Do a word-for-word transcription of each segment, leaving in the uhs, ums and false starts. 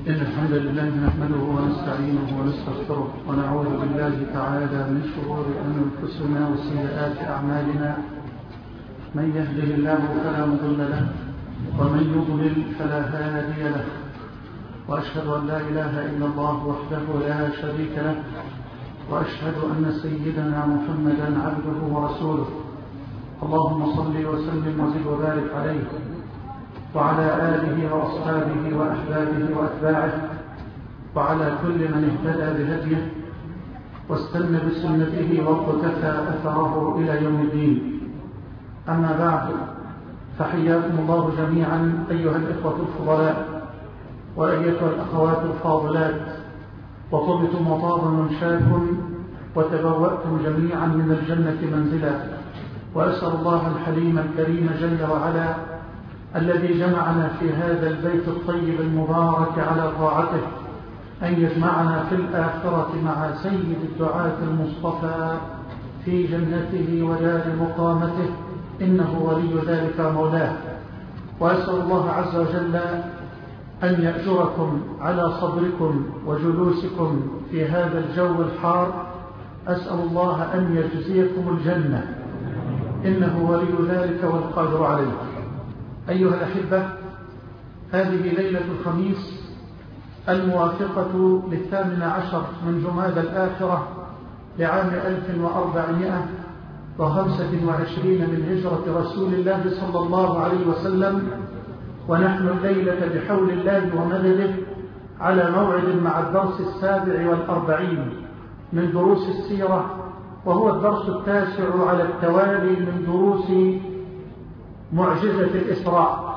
إن الحمد لله نحمده ونستعينه ونستغفره ونعوذ بالله تعالى من شرور أنفسنا وسيئات أعمالنا. من يهده الله فلا مضل له ومن يضلل فلا هادي له، وأشهد أن لا إله إلا الله وحده لا شريك له، وأشهد أن سيدنا محمدا عبده ورسوله. اللهم صل وسلم وزد وبارك عليه وعلى آله وأصحابه وأحبابه وأتباعه وعلى كل من اهتدى بهديه واستنى بسنته واقتفى أثره إلى يوم الدين. أما بعد، فحياكم الله جميعا أيها الإخوة الفضلاء وأيتها الأخوات الفاضلات، وطبتم وطاب منشاكم وتبوأتم جميعا من الجنة منزلا. وأسأل الله الحليم الكريم جل وعلا الذي جمعنا في هذا البيت الطيب المبارك على طاعته أن يجمعنا في الآخرة مع سيد الدعاة المصطفى في جنته ودار مقامته، إنه ولي ذلك مولاه. وأسأل الله عز وجل أن يأجركم على صبركم وجلوسكم في هذا الجو الحار. أسأل الله أن يجزيكم الجنة، إنه ولي ذلك والقادر عليه. أيها الأحبة، هذه ليلة الخميس الموافقة للثامن عشر من جماد الآخرة لعام ألف وأربعمائة وخمسة وعشرين من هجرة رسول الله صلى الله عليه وسلم، ونحن الليلة بحول الله ومدده على موعد مع الدرس السابع والأربعين من دروس السيرة، وهو الدرس التاسع على التوالي من دروس معجزة الإسراء.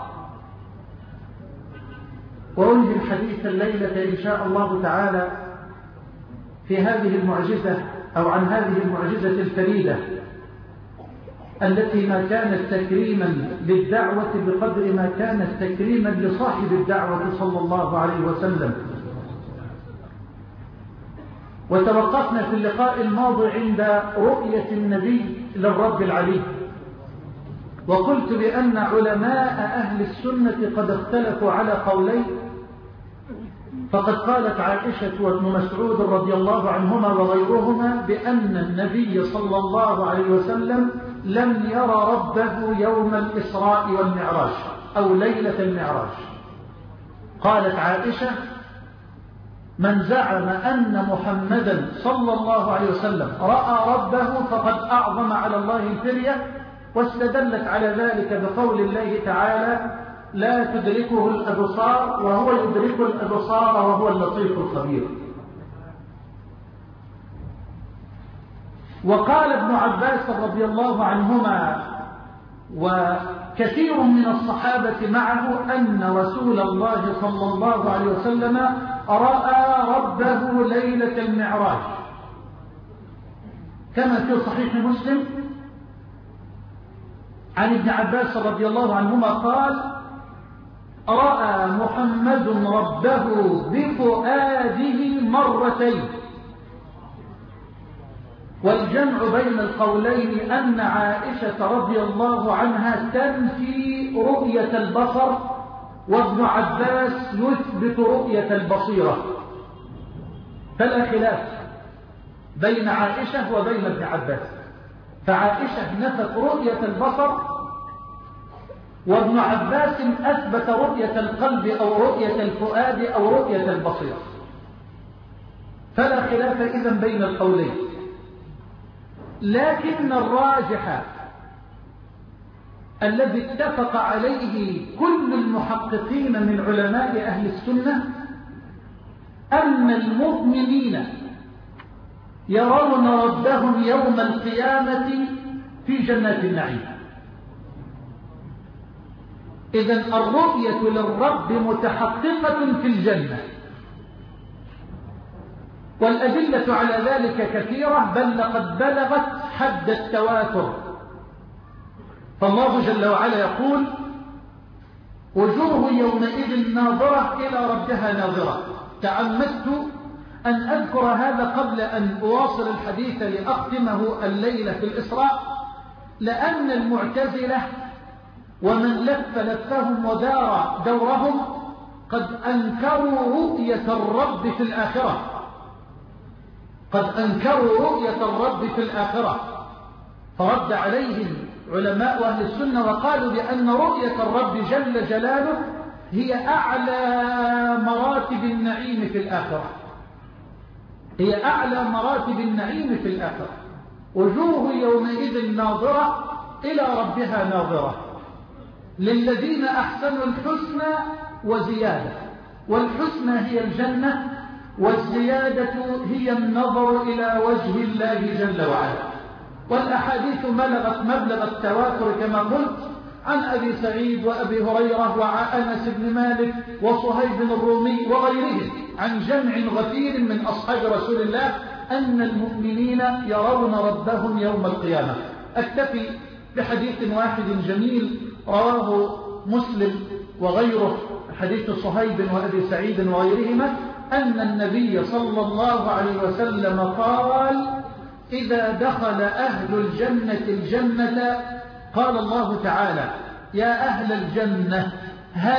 وأنهي الحديث الليلة إن شاء الله تعالى في هذه المعجزة أو عن هذه المعجزة الفريدة التي ما كانت تكريما للدعوة بقدر ما كانت تكريما لصاحب الدعوة صلى الله عليه وسلم. وتوقفنا في اللقاء الماضي عند رؤية النبي للرب العلي، وقلت بأن علماء أهل السنة قد اختلفوا على قولين. فقد قالت عائشة وابن مسعود رضي الله عنهما وغيرهما بأن النبي صلى الله عليه وسلم لم يرى ربه يوم الإسراء والمعراج أو ليلة المعراج. قالت عائشة: من زعم أن محمدا صلى الله عليه وسلم رأى ربه فقد أعظم على الله الفرية. واستدلت على ذلك بقول الله تعالى: لا تدركه الأبصار وهو يدرك الأبصار وهو اللطيف الخبير. وقال ابن عباس رضي الله عنهما وكثير من الصحابة معه أن رسول الله صلى الله عليه وسلم رأى ربه ليلة المعراج، كما في صحيح مسلم عن ابن عباس رضي الله عنهما قال: رأى محمد ربه بفؤاده مرتين. والجمع بين القولين أن عائشة رضي الله عنها تنفي رؤية البصر، وابن عباس يثبت رؤية البصيرة، فلا خلاف بين عائشة وبين ابن عباس. فعائشة نفت رؤية البصر، وابن عباس أثبت رؤية القلب أو رؤية الفؤاد أو رؤية البصيرة، فلا خلاف إذن بين القولين. لكن الراجح الذي اتفق عليه كل المحققين من علماء أهل السنة أن المؤمنين يرون ربهم يوم القيامة في جنات النعيم. إذن الرؤية للرب متحققة في الجنة، والأدلة على ذلك كثيرة، بل لقد بلغت حد التواتر. فالله جل وعلا يقول: وجوه يومئذ ناظرة إلى ربها ناظرة. تعمدت أن أذكر هذا قبل أن أواصل الحديث لأختمه الليلة في الإسراء، لأن المعتزلة ومن لف لفهم ودار دورهم قد أنكروا رؤية الرب في الآخرة قد أنكروا رؤية الرب في الآخرة فرد عليهم علماء أهل السنة وقالوا بأن رؤية الرب جل جلاله هي أعلى مراتب النعيم في الآخرة هي أعلى مراتب النعيم في الآخرة. وجوه يومئذ ناظرة إلى ربها ناظرة للذين أحسنوا الحسنى وزيادة، والحسنى هي الجنة، والزيادة هي النظر إلى وجه الله جل وعلا. والأحاديث بلغت مبلغ التواتر كما قلت عن أبي سعيد وأبي هريرة وأنس بن مالك وصهيب الرومي وغيرهم عن جمع غفير من أصحاب رسول الله أن المؤمنين يرون ربهم يوم القيامة. أكتفي بحديث واحد جميل رواه مسلم وغيره، حديث صهيب وأبي سعيد وغيرهما، أن النبي صلى الله عليه وسلم قال: إذا دخل أهل الجنة الجنة قال الله تعالى: يا أهل الجنة هل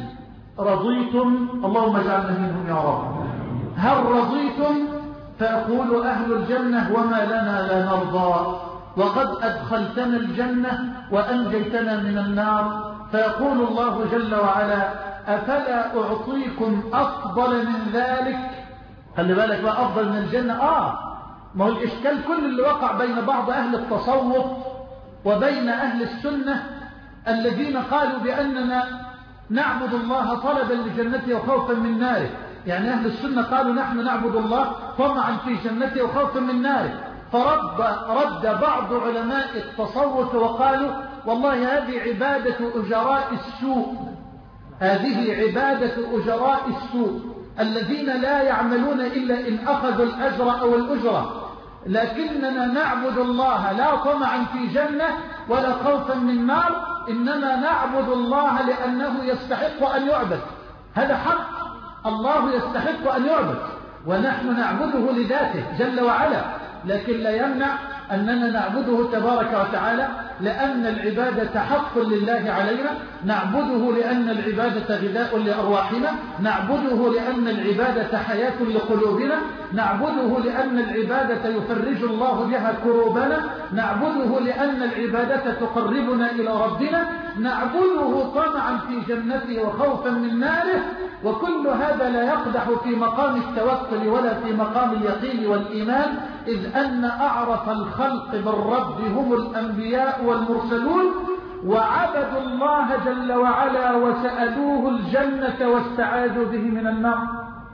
رضيتم؟ اللهم اجعلنا منهم يا رب. هل رضيتم؟ فيقول أهل الجنة: وما لنا لا نرضى، وقد أدخلتنا الجنة وأنجيتنا من النار. فيقول الله جل وعلا: أفلا أعطيكم أفضل من ذلك؟ خلي بالك بقى، أفضل من الجنة. آه ما هو الإشكال كل اللي وقع بين بعض أهل التصوف وبين أهل السنة الذين قالوا بأننا نعبد الله طلبا لجنته وخوفا من ناره. يعني أهل السنة قالوا نحن نعبد الله طمعا في جنته وخوفا من ناره، فرد رد بعض علماء التصوف وقالوا: والله هذه عبادة أجراء السوء، هذه عبادة أجراء السوء الذين لا يعملون إلا إن أخذوا الأجر أو الأجرة، لكننا نعبد الله لا طمعا في جنة ولا خوفا من نار، إنما نعبد الله لأنه يستحق أن يعبد. هذا حق، الله يستحق أن يعبد ونحن نعبده لذاته جل وعلا، لكن لا يمنع أننا نعبده تبارك وتعالى لأن العبادة حق لله علينا، نعبده لأن العبادة غذاء لأرواحنا، نعبده لأن العبادة حياة لقلوبنا، نعبده لأن العبادة يفرج الله بها كروبنا، نعبده لأن العبادة تقربنا إلى ربنا، نعبده طمعا في جنته وخوفا من ناره. وكل هذا لا يقدح في مقام التوكل ولا في مقام اليقين والإيمان، إذ أن أعرف الخلق بالرب هم الأنبياء والمرسلون، وعبدوا الله جل وعلا وسألوه الجنة واستعاذوا به من النار.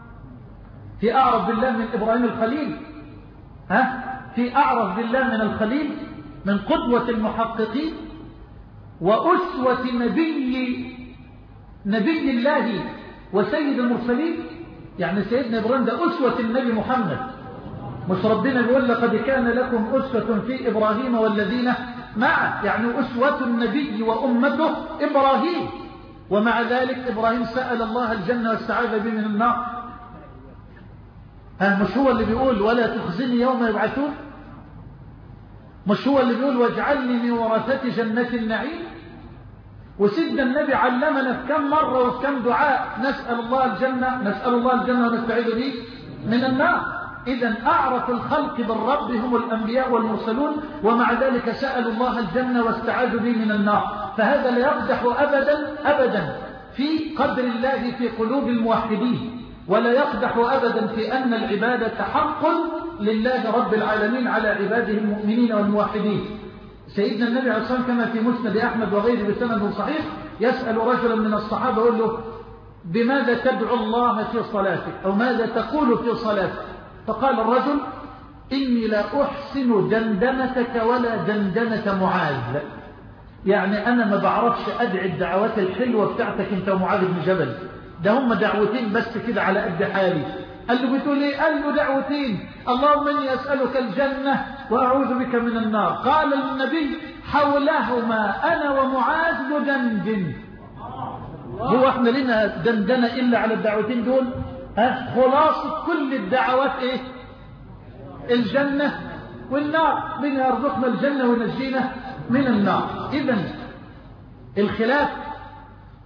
في أعرف بالله من إبراهيم الخليل، ها؟ في أعرف بالله من الخليل، من قدوة المحققين وأسوة نبي نبي الله وسيد المرسلين. يعني سيدنا إبراهيم ده أسوة النبي محمد، مش ربنا بيقول: لقد كان لكم أسوة في إبراهيم والذين معه، يعني أسوة النبي وأمته إبراهيم. ومع ذلك إبراهيم سأل الله الجنة واستعاذ به من النار. ها مش هو اللي بيقول: ولا تخزني يوم يبعثون؟ مش هو اللي بيقول: واجعلني من ورثة جنة النعيم؟ وسيدنا النبي علمنا في كم مرة وفي كم دعاء نسأل الله الجنة، نسأل الله الجنة ونستعيذ به من النار. إذا أعرف الخلق بالرب هم الأنبياء والمرسلون، ومع ذلك سألوا الله الجنة واستعاذوا به من النار. فهذا لا يقدح أبدا أبدا في قدر الله في قلوب الموحدين، ولا يقدح أبدا في أن العبادة حق لله رب العالمين على عباده المؤمنين والموحدين. سيدنا النبي عليه الصلاة والسلام كما في مسند أحمد وغيره بسند صحيح يسأل رجلا من الصحابة يقول له: بماذا تدعو الله في صلاتك، أو ماذا تقول في صلاتك؟ فقال الرجل: إني لا أحسن دندنتك ولا دندنة معاذ. يعني أنا ما بعرفش أدعي الدعوات الحلوة بتاعتك أنت ومعاذ بن جبل، ده هم دعوتين بس كده على قد حالي. قال له: بتقول إيه؟ قال له: دعوتين، اللهم إني أسألك الجنة وأعوذ بك من النار. قال النبي: حولهما أنا ومعاذ ندندن. هو احنا لنا دندنة إلا على الدعوتين دول؟ ها خلاصة كل الدعوات إيه؟ الجنة والنار، من يرزقنا الجنة ونجينا من النار. إذن الخلاف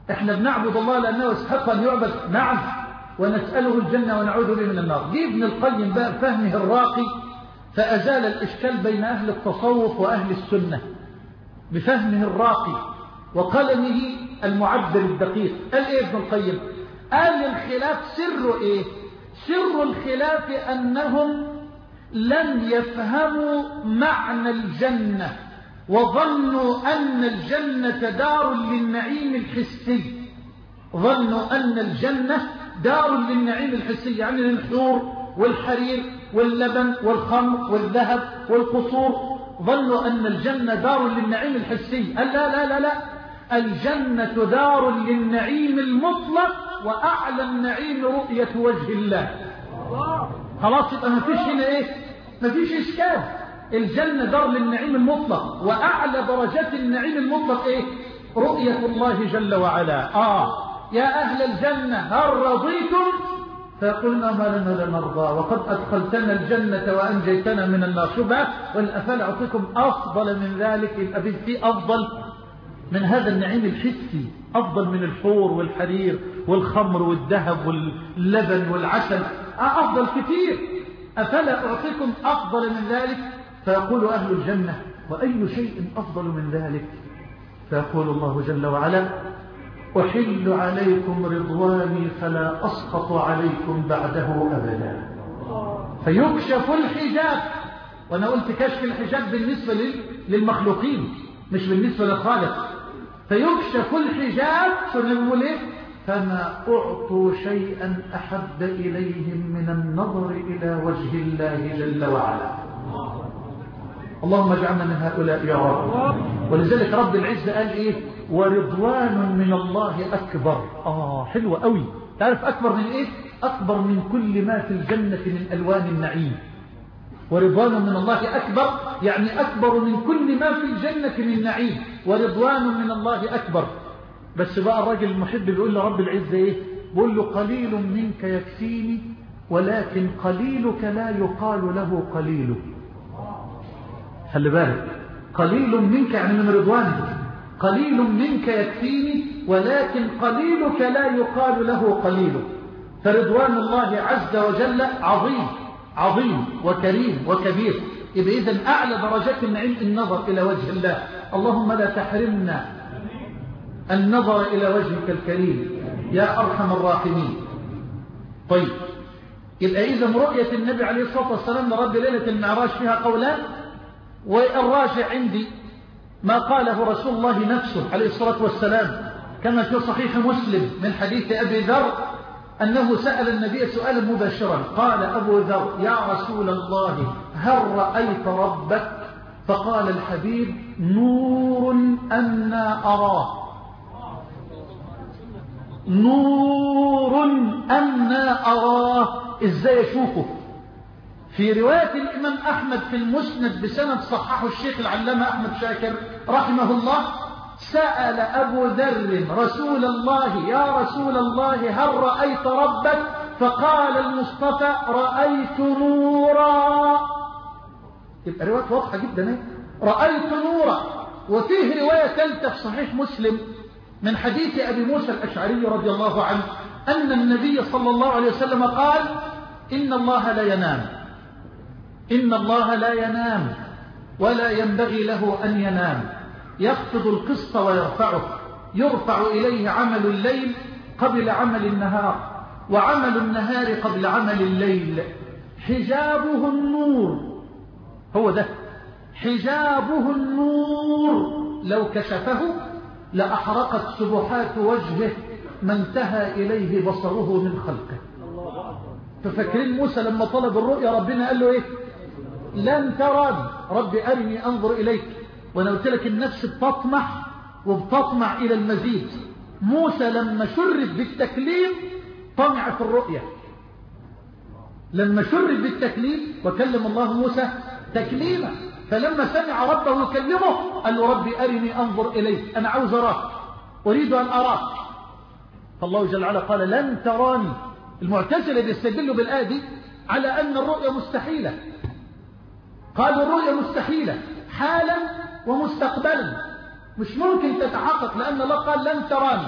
احنا بنعبد الله لأنه يستحق أن يعبد، نعم، ونسأله الجنة ونعوذ به من النار. جه ابن القيم بقى فهمه الراقي فأزال الإشكال بين أهل التصوف وأهل السنة بفهمه الراقي وقلمه المعبر الدقيق. قال إيه ابن القيم؟ قال الخلاف سر إيه؟ سر الخلاف أنهم لم يفهموا معنى الجنة وظنوا أن الجنة دار للنعيم الحسي. ظنوا أن الجنة دار للنعيم الحسي، يعني للحور والحرير واللبن والخمر والذهب والقصور. ظنوا أن الجنة دار للنعيم الحسي. قال لا لا لا لا، الجنة دار للنعيم المطلق، وأعلى النعيم رؤية وجه الله. خلاص، يبقى ما فيش هنا إيه؟ ما فيش إشكال. الجنة دار للنعيم المطلق، وأعلى درجات النعيم المطلق إيه؟ رؤية الله جل وعلا. آه يا أهل الجنة هل رضيتم؟ فقلنا ما لنا لا نرضى وقد أدخلتنا الجنة وأنجيتنا من النار. شبه والأفل أعطيكم أفضل من ذلك. يبقى في أفضل من هذا النعيم الحسي، أفضل من الحور والحرير والخمر والذهب واللبن والعسل، أفضل كثير. أفلا أعطيكم أفضل من ذلك؟ فيقول أهل الجنة وأي شيء أفضل من ذلك؟ فيقول الله جل وعلا أحل عليكم رضواني فلا أسقط عليكم بعده أبدا. فيكشف الحجاب. وأنا قلت كشف الحجاب بالنسبة للمخلوقين مش بالنسبة للخالق. فيكشف الحجاب فنقول إيه؟ فما أعطوا شيئا أحب إليهم من النظر إلى وجه الله جل وعلا. اللهم اجعلنا من هؤلاء يا رب. ولذلك رب العزة قال إيه؟ ورضوان من الله أكبر. آه حلوة قوي. تعرف أكبر من إيه؟ أكبر من كل ما في الجنة من ألوان النعيم. ورضوان من الله أكبر يعني أكبر من كل ما في الجنة من نعيم. ورضوان من الله أكبر. بس بقى الراجل المحب بيقول لرب العزة إيه؟ بيقول له قليل منك يكفيني ولكن قليلك لا يقال له قليل. خلي بالك، قليل منك يعني من رضوانك. قليل منك يكفيني ولكن قليلك لا يقال له قليل. فرضوان الله عز وجل عظيم عظيم وكريم وكبير. يبقى إذن أعلى درجات النعيم النظر إلى وجه الله. اللهم لا تحرمنا النظر إلى وجهك الكريم يا أرحم الراحمين. طيب، يبقى إذن رؤية النبي عليه الصلاة والسلام لرب ليلة المعراج فيها قولان، والراجع عندي ما قاله رسول الله نفسه عليه الصلاة والسلام كما في صحيح مسلم من حديث أبي ذر أنه سأل النبي سؤالا مباشرا. قال أبو ذر يا رسول الله هل رأيت ربك؟ فقال الحبيب نور أنا أراه. نور أنا أراه، إزاي أشوفه؟ في رواية الإمام أحمد في المسند بسند صححه الشيخ العلامة أحمد شاكر رحمه الله، سأل أبو ذر رسول الله يا رسول الله هل رأيت ربك؟ فقال المصطفى رأيت نورا. يبقى رواية واضحة جدا، رأيت نورا. وفيه رواية ثالثة في صحيح مسلم من حديث أبي موسى الأشعري رضي الله عنه أن النبي صلى الله عليه وسلم قال إن الله لا ينام إن الله لا ينام ولا ينبغي له أن ينام، يخفض القسط ويرفعه، يرفع إليه عمل الليل قبل عمل النهار وعمل النهار قبل عمل الليل، حجابه النور. هو ده حجابه النور، لو كشفه لأحرقت سبحات وجهه ما انتهى إليه بصره من خلقه. ففكرين موسى لما طلب الرؤيا ربنا قال له إيه؟ لن تراني، رب أرني أنظر إليك. وأنا قلت لك النفس بتطمح وبتطمع إلى المزيد. موسى لما شرف بالتكليم طمع في الرؤيا، لما شرف بالتكليم وكلم الله موسى تكليما، فلما سمع ربه يكلمه قال له ربي أرني أنظر إليك، أنا عاوز أراك، أريد أن أراك. فالله جل وعلا قال لن تراني. المعتزلة بيستدلوا بالآية دي على أن الرؤيا مستحيلة. قالوا الرؤيا مستحيلة حالا ومستقبلا، مش ممكن تتحقق، لأن الله قال لن تراني.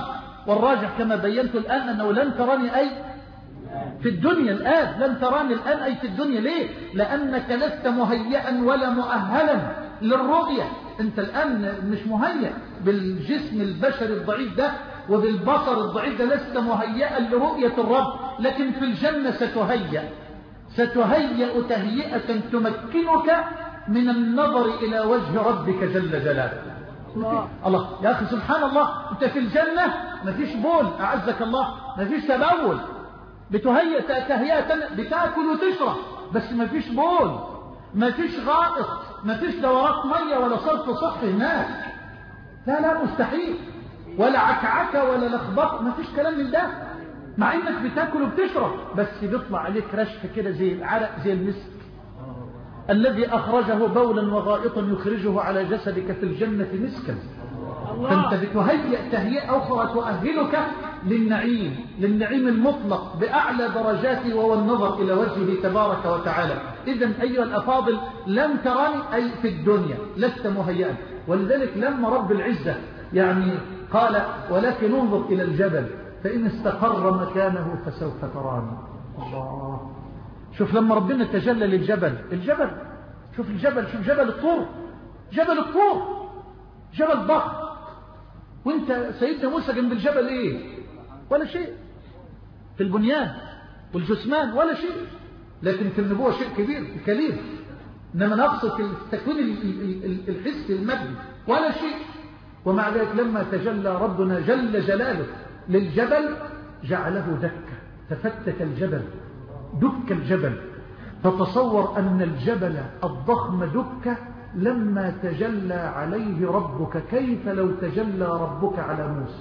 والراجح كما بينت الآن أنه لن تراني أي في الدنيا الآن، لن تراني الآن أي في الدنيا. ليه؟ لأنك لست مهيئا ولا مؤهلا للرؤية. أنت الآن مش مهيئ بالجسم البشري الضعيف ده وبالبصر الضعيف ده، لست مهيئا لرؤية الرب. لكن في الجنة ستهيئ ستهيئ تهيئة تمكنك من النظر إلى وجه ربك جل جلاله. الله, الله يا أخي سبحان الله، أنت في الجنة ما فيش بول أعزك الله، ما فيش تبول، بتهيئ تهيئة بتاكل وتشرب، بس ما فيش بول، ما فيش غائط، ما فيش دورات مية ولا صرف صحي هناك. لا لا مستحيل، ولا عكعكة ولا لخبط، ما فيش كلام من ده. مع انك بتاكل وبتشرب بس بيطلع عليك رشف كده زي العرق زي المسك الذي أخرجه بولا وغائطا يخرجه على جسدك في الجنة مسكا. فأنت بتهيئ تهيئة أخرى تؤهلك للنعيم، للنعيم المطلق بأعلى درجاته، وهو النظر إلى وجهه تبارك وتعالى. إذن أيها الأفاضل لم تراني أي في الدنيا، لست مهيئا. ولذلك لما رب العزة يعني قال ولكن انظر إلى الجبل فإن استقر مكانه فسوف تراني. الله، شوف لما ربنا تجلى للجبل، الجبل شوف الجبل، شوف جبل الطور، جبل الطور جبل ضخم، وانت سيدنا موسى جنب الجبل ايه؟ ولا شيء في البنيان والجثمان، ولا شيء. لكن في النبوة شيء كبير كليل، انما نقصد في التكوين الحسي المادي ولا شيء. ومع ذلك لما تجلى ربنا جل جلاله للجبل جعله دكة، تفتت الجبل، دك الجبل. فتصور أن الجبل الضخم دك لما تجلى عليه ربك، كيف لو تجلى ربك على موسى؟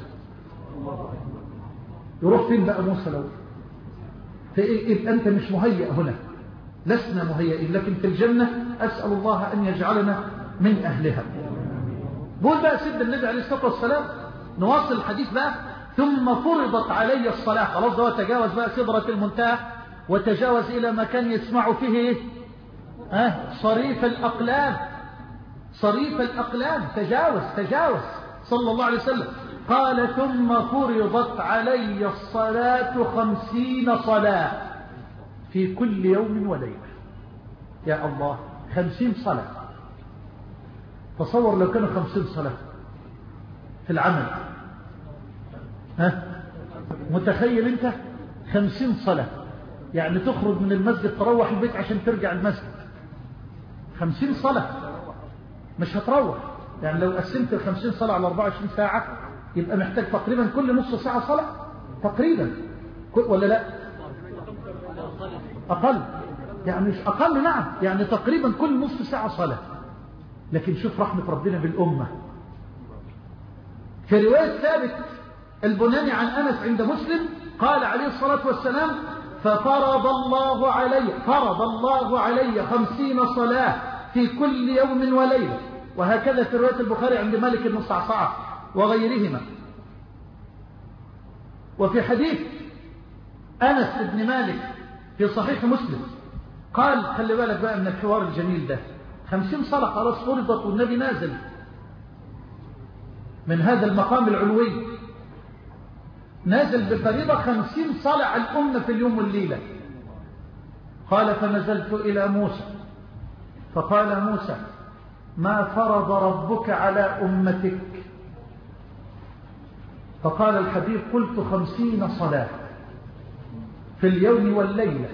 يروح فين بقى موسى لو؟ فإيه أنت مش مهيئ هنا، لسنا مهيئين، لكن في الجنة أسأل الله أن يجعلنا من أهلها. بقول بقى سيدنا النبي عليه الصلاة والسلام، نواصل الحديث بقى. ثم فرضت علي الصلاة، خلاص ده تجاوز بقى سدرة المنتهى وتجاوز إلى مكان يسمع فيه أه صريف الأقلام، صريف الأقلام تجاوز تجاوز صلى الله عليه وسلم. قال ثم فرضت علي الصلاة خمسين صلاة في كل يوم وليلة. يا الله، خمسين صلاة. تصور لو كانوا خمسين صلاة في العمل، ها متخيل انت خمسين صلاة، يعني تخرج من المسجد تروح البيت عشان ترجع المسجد. خمسين صلاة مش هتروح، يعني لو قسمت الخمسين صلاة على أربعة وعشرين ساعة يبقى محتاج تقريبا كل نص ساعة صلاة تقريبا، ولا لا أقل، يعني مش أقل، نعم يعني تقريبا كل نص ساعة صلاة. لكن شوف رحمة ربنا بالأمة. في رواية ثابت البناني عن أنس عند مسلم قال عليه الصلاة والسلام ففرض الله علي فرض الله علي خمسين صلاة في كل يوم وليلة. وهكذا في رواية البخاري عند مالك بن صعصعة وغيرهما. وفي حديث أنس بن مالك في صحيح مسلم قال، خلي بالك بقى من الحوار الجميل ده، خمسين صلاة خلاص فرضت والنبي نازل من هذا المقام العلوي، نازل بفريضة خمسين صلاة على الأمة في اليوم والليلة. قال فنزلت إلى موسى فقال موسى ما فرض ربك على أمتك؟ فقال الحبيب قلت خمسين صلاة في اليوم والليلة.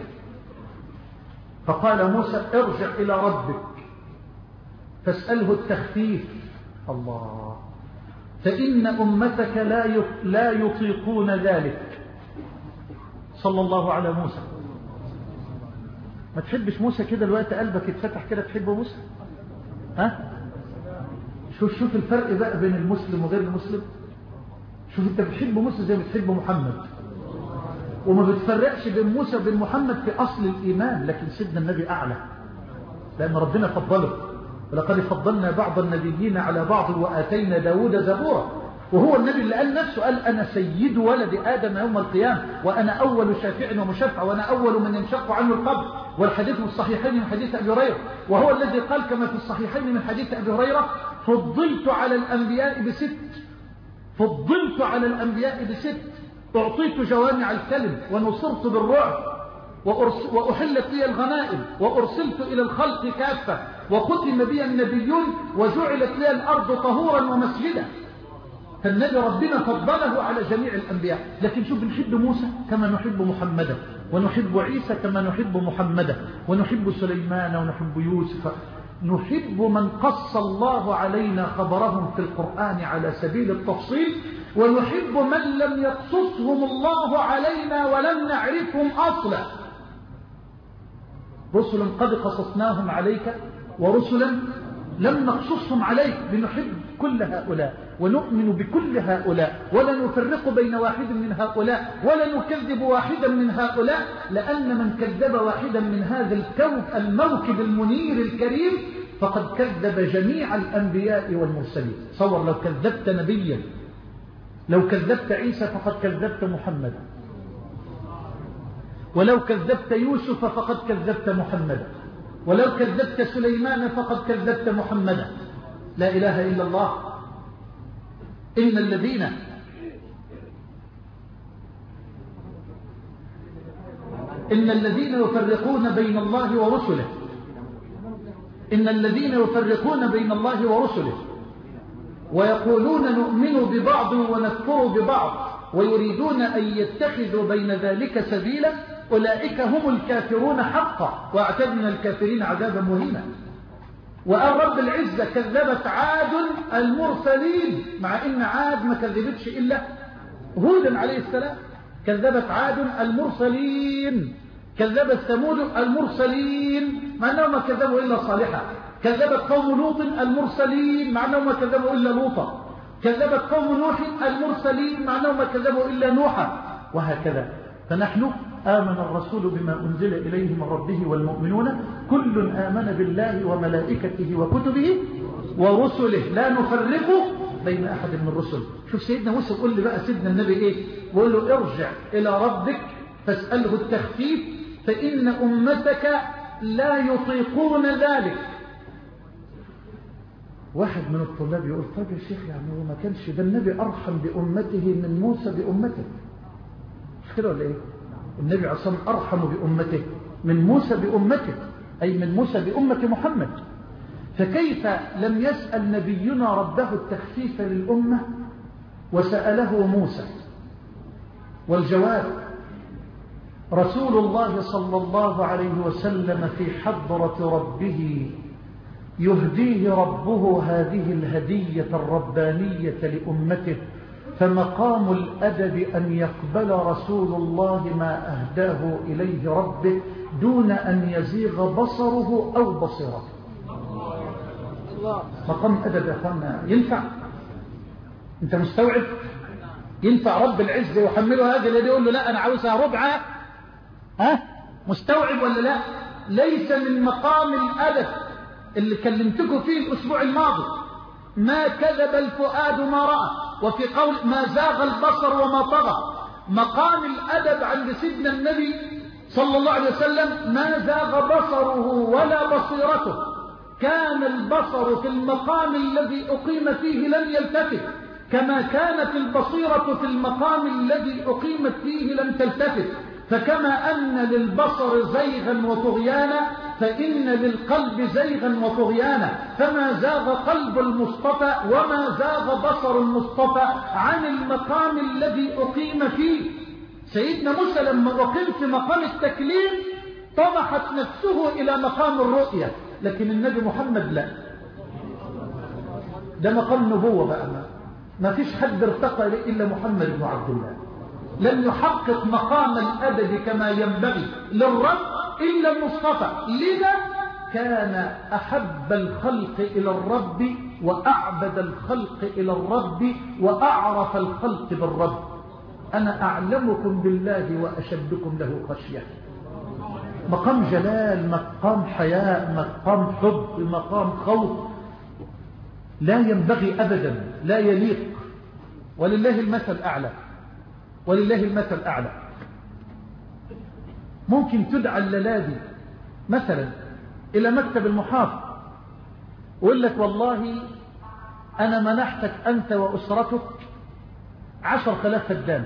فقال موسى ارجع إلى ربك فاسأله التخفيف، الله، فإن أمتك لا لا يطيقون ذلك. صلى الله على موسى. ما تحبش موسى كده الوقت قلبك يتفتح كده تحب موسى؟ ها؟ شوف شوف الفرق بقى بين المسلم وغير المسلم. شوف انت بتحب موسى زي ما بتحب محمد، وما بتفرقش بين موسى وبين محمد في أصل الإيمان. لكن سيدنا النبي أعلى لأن ربنا فضله، ولقد فضلنا بعض النبيين على بعض وآتينا داود زبورا. وهو النبي اللي قال نفسه، قال أنا سيد ولد آدم يوم القيامة وأنا أول شافع ومشفع وأنا أول من ينشق عنه القبر. والحديث في الصحيحين من حديث أبي هريرة، وهو الذي قال كما في الصحيحين من حديث أبي هريرة فضلت على الأنبياء بست فضلت على الأنبياء بست، أعطيت جوامع الكلم ونصرت بالرعب وأحلت لي الغنائم وأرسلت إلى الخلق كافة وختم بي النبيون وجعلت لي الأرض طهورا ومسجدا. فالنبي ربنا فضله على جميع الأنبياء. لكن شوف، نحب موسى كما نحب محمدا، ونحب عيسى كما نحب محمدا، ونحب سليمان ونحب يوسف، نحب من قص الله علينا خبرهم في القرآن على سبيل التفصيل، ونحب من لم يقصصهم الله علينا ولم نعرفهم أصلا. رسلا قد قصصناهم عليك ورسلا لم نقصصهم عليك. بنحب كل هؤلاء ونؤمن بكل هؤلاء ولا نفرق بين واحد من هؤلاء ولا نكذب واحدا من هؤلاء، لأن من كذب واحدا من هذا الكوكب الموكب المنير الكريم فقد كذب جميع الأنبياء والمرسلين. صور لو كذبت نبيا، لو كذبت عيسى فقد كذبت محمدا، ولو كذبت يوسف فقد كذبت محمدا، ولو كذبت سليمان فقد كذبت محمدا. لا إله إلا الله. إن الذين إن الذين يفرقون بين الله ورسله إن الذين يفرقون بين الله ورسله ويقولون نؤمن ببعض ونكفر ببعض ويريدون أن يتخذوا بين ذلك سبيلا أولئك هم الكافرون حقا واعتدنا الكافرين عذابا مهينا. وقال رب العزة كذبت عاد المرسلين، مع إن عاد ما كذبتش إلا هودا عليه السلام. كذبت عاد المرسلين، كذبت ثمود المرسلين مع أنهم ما كذبوا إلا صالحا. كذبت قوم لوط المرسلين مع أنهم ما كذبوا إلا لوطا. كذبت قوم نوح المرسلين مع أنهم ما كذبوا إلا نوحا، وهكذا. فنحن آمن الرسول بما أنزل إليه من ربه والمؤمنون كل آمن بالله وملائكته وكتبه ورسله لا نفرق بين أحد من الرسل. شوف سيدنا موسى يقول لي بقى سيدنا النبي إيه؟ بقول له ارجع إلى ربك فاسأله التخفيف فإن أمتك لا يطيقون ذلك. واحد من الطلاب يقول طيب يا شيخ، يعني هو ما كانش ده النبي أرحم بأمته من موسى بأمته؟ مش كده ولا إيه؟ النبي عليه الصلاة والسلام أرحم بأمته من موسى بأمته، أي من موسى بأمة محمد. فكيف لم يسأل نبينا ربه التخفيف للأمة وسأله موسى؟ والجواب رسول الله صلى الله عليه وسلم في حضرة ربه يهديه ربه هذه الهدية الربانية لأمته، فمقام الأدب أن يقبل رسول الله ما أهداه إليه ربه دون أن يزيغ بصره أو بصيرته. مقام أدب يا أخوانا ينفع؟ أنت مستوعب؟ ينفع رب العزة يحمله هذا الذي يقول له لا أنا عاوزها ربعة؟ ها؟ مستوعب ولا لا؟ ليس من مقام الأدب اللي كلمتكم فيه الأسبوع الماضي ما كذب الفؤاد ما رأى، وفي قول ما زاغ البصر وما طغى. مقام الأدب عند سيدنا النبي صلى الله عليه وسلم ما زاغ بصره ولا بصيرته، كان البصر في المقام الذي أقيم فيه لم يلتفت، كما كانت البصيرة في المقام الذي أقيمت فيه لم تلتفت. فكما أن للبصر زيغا وطغيانا فإن للقلب زيغا وطغيانا، فما زاغ قلب المصطفى وما زاغ بصر المصطفى عن المقام الذي أقيم فيه. سيدنا موسى لما أقيم في مقام التكليم طمحت نفسه إلى مقام الرؤية، لكن النبي محمد لا، ده مقام نبوة بقى، ما فيش حد ارتقى إلا محمد بن عبد الله. لم يحقق مقام الأدب كما ينبغي للرب إلا المصطفى، لذا كان أحب الخلق إلى الرب وأعبد الخلق إلى الرب وأعرف الخلق بالرب. أنا أعلمكم بالله وأشدكم له خشية. مقام جلال، مقام حياء، مقام حب، مقام خوف، لا ينبغي أبدا، لا يليق. ولله المثل الأعلى، ولله المثل الأعلى. ممكن تدعى الليلة مثلا إلى مكتب المحافظ ويقول لك والله أنا منحتك أنت وأسرتك عشر آلاف فدان.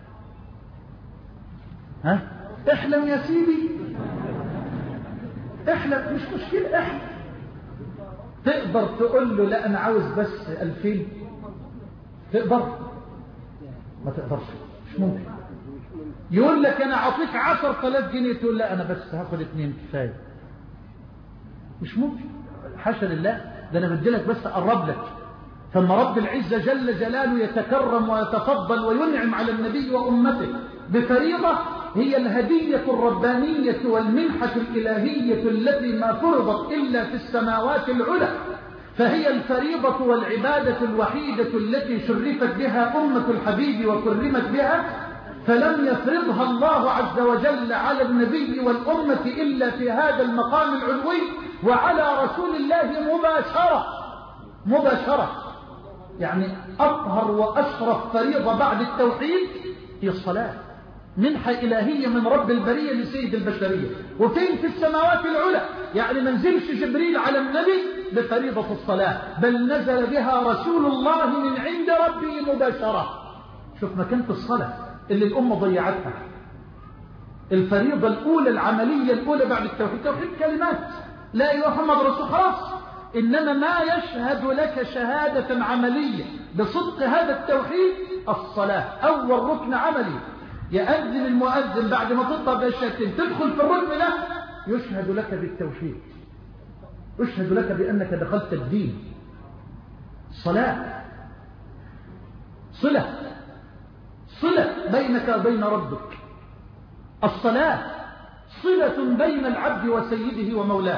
ها احلم يا سيدي، احلم، مش مشكلة، احلم. تقدر تقول له لا أنا عاوز بس ألفين؟ تقدر؟ ما تقدرش، مش ممكن. يقول لك أنا أعطيك عشر آلاف جنيه، تقول لا أنا بس هاخد اتنين كفاية. مش ممكن، حاشا لله، ده أنا بدي لك بس أقرب لك. فما رب العزة جل جلاله يتكرم ويتفضل وينعم على النبي وأمته بفريضة هي الهدية الربانية والمنحة الإلهية التي ما فرضت إلا في السماوات العلى، فهي الفريضة والعبادة الوحيدة التي شرفت بها أمة الحبيب وكرمت بها، فلم يفرضها الله عز وجل على النبي والأمة إلا في هذا المقام العلوي وعلى رسول الله مباشرة مباشرة. يعني أطهر وأشرف فريضة بعد التوحيد هي الصلاة، منحة إلهية من رب البرية لسيد البشرية. وفين؟ في السماوات العلى. يعني ما نزلش جبريل على النبي بفريضة الصلاة، بل نزل بها رسول الله من عند ربه مباشرة. شوف مكانة الصلاة اللي الأمة ضيعتها. الفريضة الأولى العملية الأولى بعد التوحيد توحيد كلمات لا إله إلا محمد رسول، خلاص. إنما ما يشهد لك شهادة عملية بصدق هذا التوحيد الصلاة، أول ركن عملي. يأذن المؤذن بعد ما تطلع بالشهادتين تدخل في الركن ده، يشهد لك بالتوحيد، يشهد لك بأنك دخلت الدين. صلاة صلة صلة بينك وبين ربك. الصلاة صلة بين العبد وسيده ومولاه.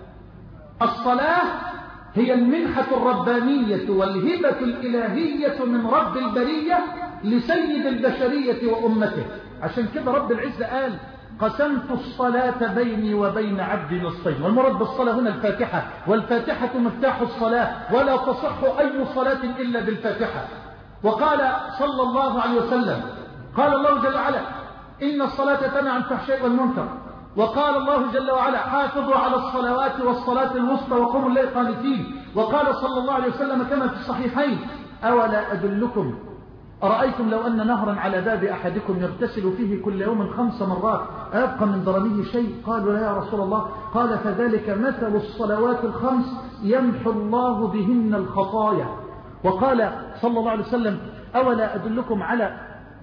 الصلاة هي المنحة الربانية والهبة الإلهية من رب البرية لسيد البشرية وأمته. عشان كده رب العزة قال قسمت الصلاة بيني وبين عبدي نصفين. والمراد بالصلاة هنا الفاتحة، والفاتحة مفتاح الصلاة، ولا تصح أي صلاة إلا بالفاتحة. وقال صلى الله عليه وسلم، قال الله جل وعلا إن الصلاة تنهى عن الفحشاء والمنكر. وقال الله جل وعلا حافظوا على الصلوات والصلاة الوسطى وقوموا الليل قانتين. وقال صلى الله عليه وسلم كما في الصحيحين أولا أدلكم أرأيتم لو أن نهرا على باب أحدكم يغتسل فيه كل يوم خمس مرات أيبقى من درنه شيء؟ قالوا لا يا رسول الله. قال فذلك مثل الصلوات الخمس يمحو الله بهن الخطايا. وقال صلى الله عليه وسلم أولا أدلكم على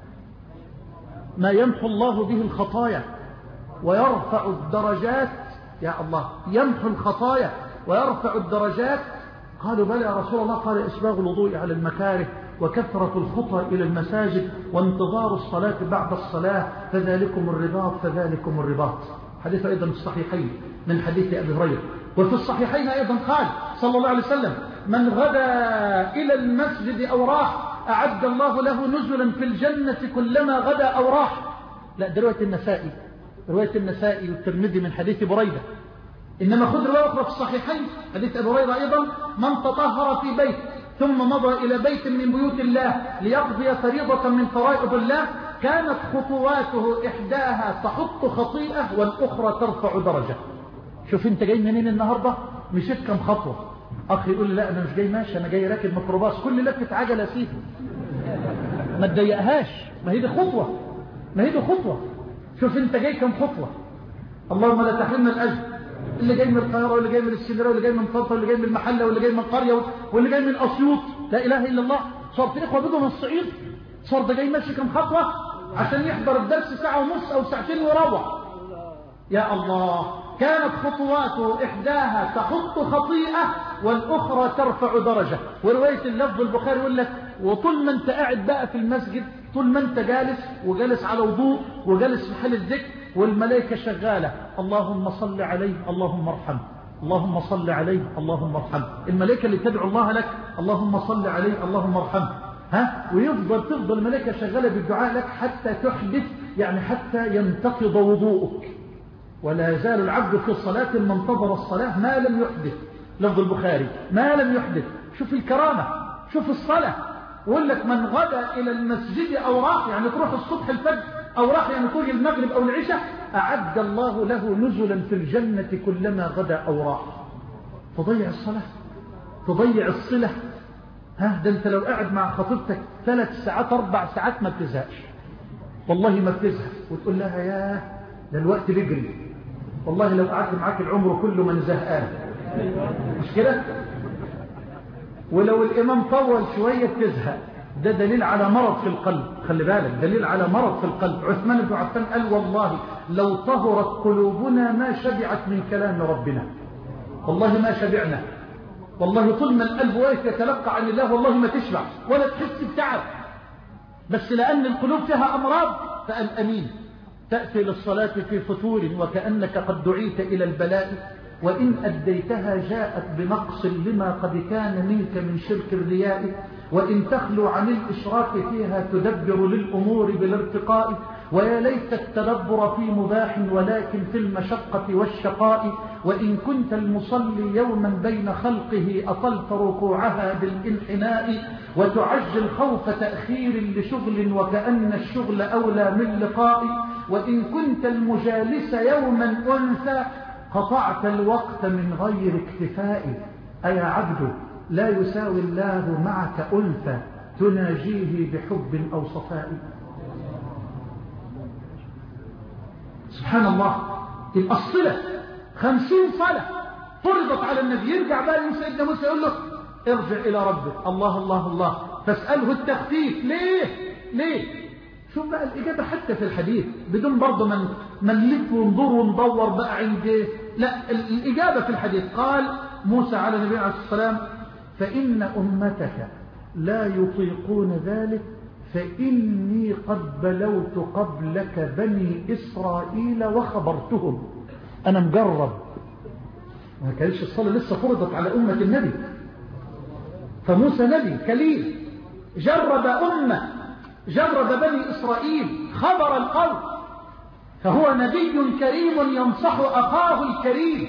ما يمحو الله به الخطايا ويرفع الدرجات؟ يا الله، يمحو الخطايا ويرفع الدرجات. قالوا بلى يا رسول الله. قال إسباغ الوضوء على المكاره وكثرة الخطى إلى المساجد وانتظار الصلاة بعد الصلاة فذلكم الرباط فذلكم الرباط. حديث أيضا في الصحيحين من حديث أبي هريرة. وفي الصحيحين أيضا قال صلى الله عليه وسلم من غدا إلى المسجد أو راح أعد الله له نزلا في الجنة كلما غدا أو راح. لا، ده رواية النسائي، رواية النسائي والترمذي من حديث بريدة. إنما خذ رواية أخرى في الصحيحين حديث أبي هريرة أيضا من تطهر في بيت ثم مضى إلى بيت من بيوت الله ليقضي فريضة من فرائض الله كانت خطواته إحداها تحط خطيئة والأخرى ترفع درجة. شوف أنت جاي منين النهاردة؟ مشيت كم خطوة؟ أخ يقول لي لا أنا مش جاي ماشي، أنا جاي راكب ميكروباص، كل لفة عجلة سيدي ما تضيقهاش، ما هي دي خطوة، ما هي دي خطوة. شوف أنت جاي كم خطوة. اللهم لا تحرمنا الأجر. اللي جاي من القاهرة واللي جاي من السدرة واللي جاي من طنطا واللي جاي من المحلة واللي جاي من قرية واللي جاي من أسيوط، لا إله إلا الله. صار في إخوة بدوا من الصعيد، صار ده جاي ماشي كم خطوة عشان يحضر الدرس ساعة ونص أو ساعتين ويروح. يا الله، كانت خطواته إحداها تحط خطيئة والأخرى ترفع درجة. ورواية اللفظ البخاري يقول لك وطول ما أنت قاعد بقى في المسجد، طول ما أنت جالس وجالس على وضوء وجالس في حال الذكر والملائكة شغالة اللهم صل عليه اللهم ارحمه، اللهم صل عليه اللهم ارحمه. الملائكة اللي تدعو الله لك اللهم صل عليه اللهم ارحمه، ها، ويفضل تفضل الملائكة شغالة بالدعاء لك حتى تحدث، يعني حتى ينتقض وضوءك. ولا يزال العبد في الصلاة من انتظر الصلاة ما لم يحدث. لفظ البخاري ما لم يحدث. شوف الكرامة، شوف الصلاة. ويقول لك من غدا إلى المسجد أو راح، يعني تروح الصبح الفجر، أو راح يعني تروح المغرب أو العشاء، أعد الله له نزلا في الجنة كلما غدا أو راح. تضيع الصلاة، تضيع الصلة، ها ده انت لو قاعد مع خطيبتك ثلاث ساعات اربع ساعات ما بتزهقش، والله ما بتزهق، وتقول لها ياه ده الوقت بيجري، والله لو قعدت معاك العمر كله من زهقان، مش كده؟ ولو الامام طول شويه بتزهق، ده دليل على مرض في القلب، خلي بالك دليل على مرض في القلب. عثمان بن عفان قال والله لو طهرت قلوبنا ما شبعت من كلام ربنا، والله ما شبعنا، والله طول ما القلب واقف يتلقى عن الله والله ما تشبع ولا تحس بتعب، بس لأن القلوب فيها أمراض. فقال أمين تأتي للصلاة في فتور وكأنك قد دعيت إلى البلاء، وإن أديتها جاءت بنقص لما قد كان منك من شرك الرياء، وإن تخلو عن الإشراك فيها تدبر للأمور بالارتقاء، ويا ليت التدبر في مباح ولكن في المشقة والشقاء، وإن كنت المصلي يوما بين خلقه أطلت ركوعها بالانحناء، وتعجل خوف تأخير لشغل وكأن الشغل أولى من لقاء، وإن كنت المجالس يوما أنثى قطعت الوقت من غير اكتفاء، أيا عبد لا يساوي الله معك ألفة تناجيه بحب أو صفاء. سبحان الله، الصلة خمسين صلاة فرضت على النبي، يرجع بقى سيدنا موسى يقول له ارجع إلى ربك، الله الله الله، فاسأله التخفيف. ليه ليه؟ شوف بقى الإجابة حتى في الحديث بدون برضه من من نلف ونضر وندور بقى عند، لا الإجابة في الحديث. قال موسى على النبي عليه الصلاة والسلام فإن أمتك لا يطيقون ذلك فإني قد بلوت قبلك بني إسرائيل وخبرتهم. أنا مجرب، ما كانش الصلاة لسه فرضت على أمة النبي، فموسى نبي كليل جرب أمة، جرب بني إسرائيل، خبر القوم، فهو نبي كريم ينصح أخاه الكريم.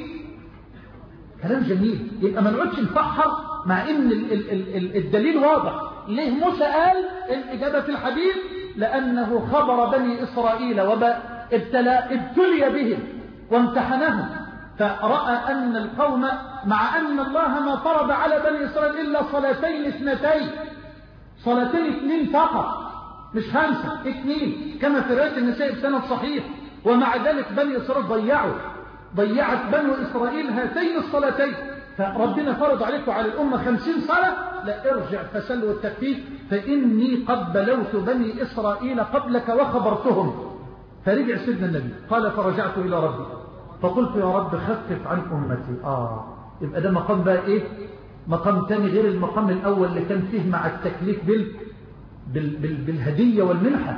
كلام جميل. يبقى ما نقعدش نفحر مع ان ال ال ال الدليل واضح. ليه موسى قال الإجابة في الحديث؟ لأنه خبر بني إسرائيل وابتلى ابتلي بهم وامتحنهم، فرأى أن القوم مع أن الله ما فرض على بني إسرائيل إلا صلاتين اثنتين، صلاتين اثنين فقط مش خمسة، اثنين كما في رواية النساء بسند صحيح، ومع ذلك بني إسرائيل ضيعوا ضيعت بنو إسرائيل هاتين الصلاتين، فربنا فرض عليكم على الأمة خمسين صلاة، لا ارجع فسلوا التكفيف فإني قد بلوت بني إسرائيل قبلك وخبرتهم. فرجع سيدنا النبي قال فرجعت إلى ربي فقلت يا رب خفف عن أمتي. آه يبقى ده مقام بقى إيه؟ مقام تاني غير المقام الأول اللي كان فيه مع التكليف بال... بال... بال... بالهدية والمنحة.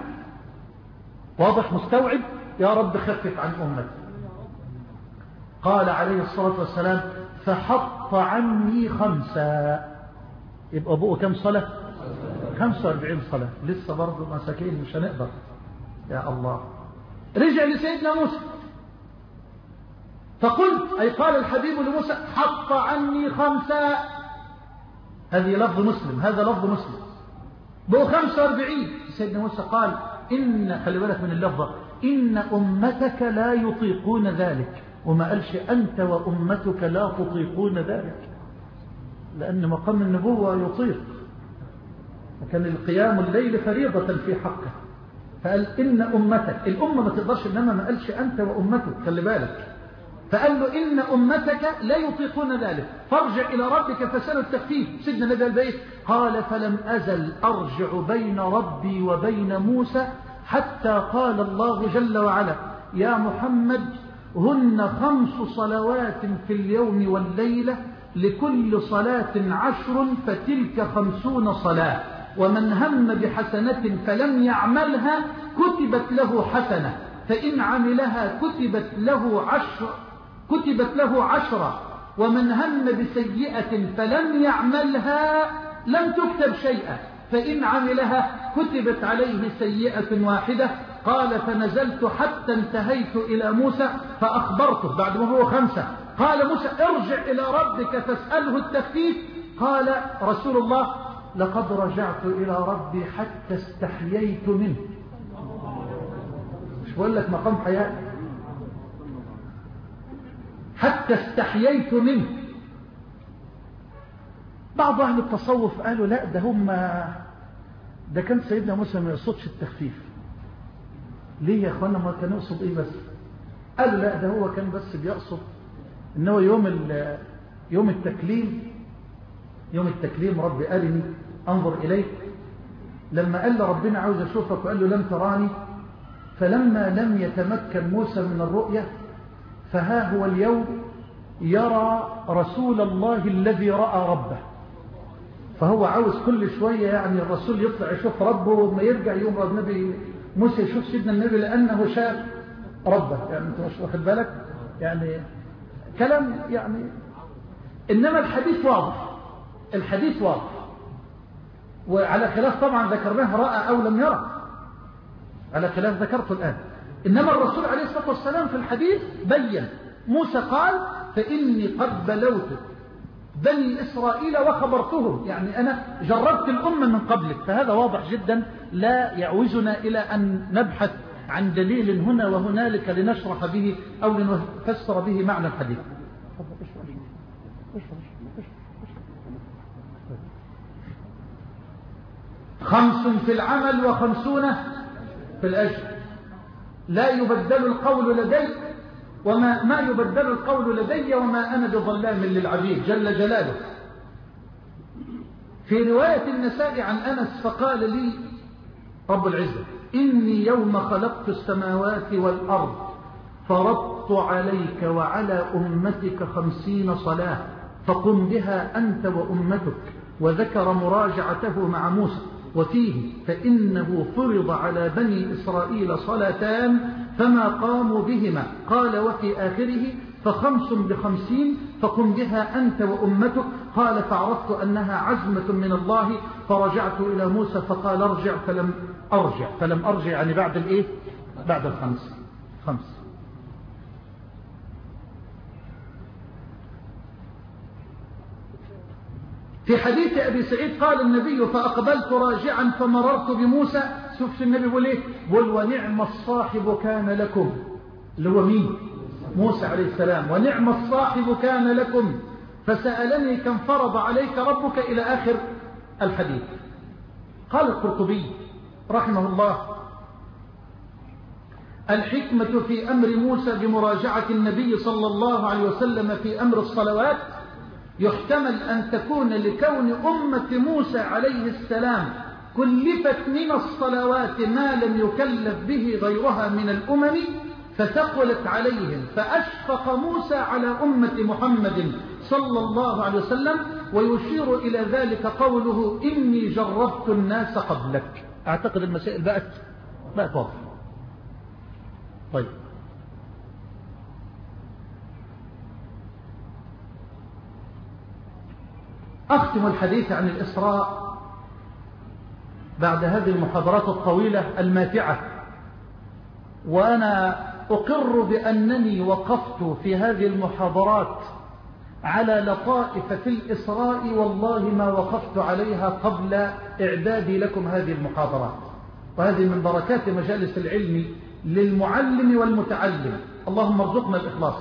واضح مستوعب؟ يا رب خفف عن أمتي. قال عليه الصلاة والسلام فحط عني خمسة. يبقى أبوه كم صلاة؟ خمسة واربعين صلاة، لسه برضه مساكين مش هنقدر. يا الله. رجع لسيدنا موسى فقلت، أي قال الحبيب لموسى حط عني خمسة، هذه لفظ مسلم، هذا لفظ مسلم، بقوا خمسة واربعين. سيدنا موسى قال إن، خلي بالك من اللفظة، إن أمتك لا يطيقون ذلك، وما قالش أنت وأمتك لا تطيقون ذلك، لأن مقام النبوة يطيق، وكان القيام الليل فريضة في حقه، فقال إن أمتك، الأمة ما تقدرش، إنما ما قالش أنت وأمتك، خلي بالك، فقال له إن أمتك لا يطيقون ذلك فارجع إلى ربك فسأل التخفيف. سيدنا النبي البيت قال فلم أزل أرجع بين ربي وبين موسى حتى قال الله جل وعلا يا محمد هن خمس صلوات في اليوم والليلة لكل صلاة عشر فتلك خمسون صلاة، ومن هم بحسنة فلم يعملها كتبت له حسنة، فإن عملها كتبت له عشر كتبت له عشرة، ومن هم بسيئة فلم يعملها لم تكتب شيئا، فإن عملها كتبت عليه سيئة واحدة. قال فنزلت حتى انتهيت إلى موسى فأخبرته بعد ما هو خمسة. قال موسى ارجع إلى ربك فاسأله التخفيف. قال رسول الله لقد رجعت إلى ربي حتى استحييت منه. مش بقول لك مقام حياة، حتى استحييت منه. بعض أهل التصوف قالوا لا ده هم ده كان سيدنا موسى ما يقصدش التخفيف. ليه يا أخوانا ما كان يقصد إيه بس؟ قالوا لا ده هو كان بس بيقصد إنه يوم يوم التكليم يوم التكليم رب أرني أنظر إليك، لما قال ربنا عاوز أشوفك وقال له لم تراني، فلما لم يتمكن موسى من الرؤية فها هو اليوم يرى رسول الله الذي رأى ربه، فهو عاوز كل شوية يعني الرسول يطلع يشوف ربه، وما يرجع يوم النبي موسى يشوف سيدنا النبي لأنه شاف ربه. يعني أنت مش واخد بالك يعني كلام يعني. إنما الحديث واضح، الحديث واضح، وعلى خلاف طبعا ذكرناه رأى أو لم يرى، على خلاف ذكرته الآن. إنما الرسول عليه الصلاة والسلام في الحديث بين موسى قال فإني قد بلوت بني إسرائيل وخبرتهم، يعني أنا جربت الأمة من قبلك. فهذا واضح جدا لا يعوزنا إلى أن نبحث عن دليل هنا وهنالك لنشرح به أو لنفسر به معنى الحديث. خمس في العمل وخمسون في الأجر، لا يبدل القول لدي وما ما يبدل القول لدي وما أنا بظلام للعبيد جل جلاله. في رواية النسائي عن أنس فقال لي رب العزة إني يوم خلقت السماوات والأرض فرضت عليك وعلى أمتك خمسين صلاة فقم بها أنت وأمتك. وذكر مراجعته مع موسى وفيه فإنه فرض على بني إسرائيل صلاتان فما قاموا بهما. قال وفي آخره فخمس بخمسين فقم بها أنت وأمتك. قال فعرفت أنها عزمة من الله فرجعت إلى موسى فقال ارجع فلم أرجع فلم أرجع يعني بعد الإيه؟ بعد الخمس خمس. في حديث أبي سعيد قال النبي فأقبلت راجعا فمررت بموسى. شوف النبي بيقول إيه؟ بيقول ونعم الصاحب كان لكم، اللي هو مين؟ موسى عليه السلام. ونعم الصاحب كان لكم فسألني كم فرض عليك ربك إلى آخر الحديث. قال القرطبي رحمه الله الحكمة في أمر موسى بمراجعة النبي صلى الله عليه وسلم في أمر الصلوات يحتمل أن تكون لكون أمة موسى عليه السلام كلفت من الصلوات ما لم يكلف به غيرها من الأمم فثقلت عليهم، فأشفق موسى على أمة محمد صلى الله عليه وسلم. ويشير إلى ذلك قوله إني جربت الناس قبلك. أعتقد المسائل بقت بقت واضحة. طيب أختم الحديث عن الإسراء بعد هذه المحاضرات الطويلة الماتعة، وأنا أقر بأنني وقفت في هذه المحاضرات على لطائف في الإسراء والله ما وقفت عليها قبل إعدادي لكم هذه المحاضرات، وهذه من بركات مجالس العلم للمعلم والمتعلم. اللهم ارزقنا الإخلاص.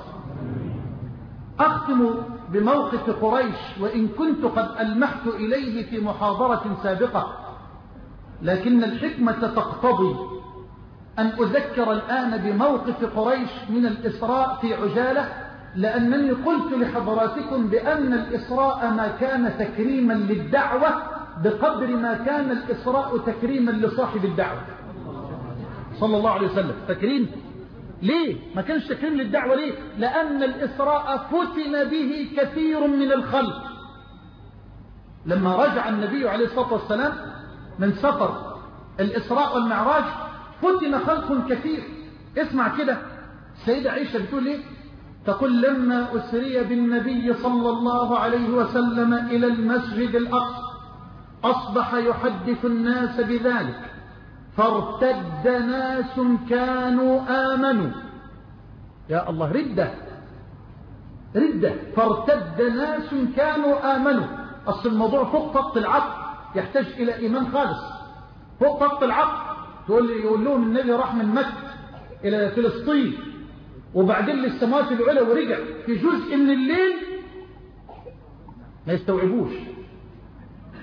أختم بموقف قريش، وإن كنت قد ألمحت إليه في محاضرة سابقة، لكن الحكمة تقتضي أن أذكر الآن بموقف قريش من الإسراء في عجالة، لأنني قلت لحضراتكم بأن الإسراء ما كان تكريما للدعوة بقدر ما كان الإسراء تكريما لصاحب الدعوة صلى الله عليه وسلم. تكريم ليه؟ ما كانش تكريم للدعوة ليه؟ لأن الإسراء فتن به كثير من الخلق. لما رجع النبي عليه الصلاة والسلام من سفر الإسراء والمعراج فتن خلق كثير. اسمع كده السيدة عائشة بتقول ايه؟ تقول لما أسري بالنبي صلى الله عليه وسلم إلى المسجد الأقصى أصبح يحدث الناس بذلك فارتد ناس كانوا آمنوا. يا الله، ردة ردة فارتد ناس كانوا آمنوا. أصل الموضوع فوق طاقة العقل، يحتاج إلى إيمان خالص. فوق طاقة العقل تقول لي يقول لهم النبي راح من مكة إلى فلسطين وبعدين للسماوات العلى ورجع في جزء من الليل، ما يستوعبوش.